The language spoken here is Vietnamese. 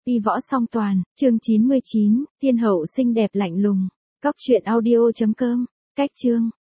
Y võ song toàn, chương 99, thiên hậu xinh đẹp lạnh lùng. Cóc truyện audio.com, cách chương.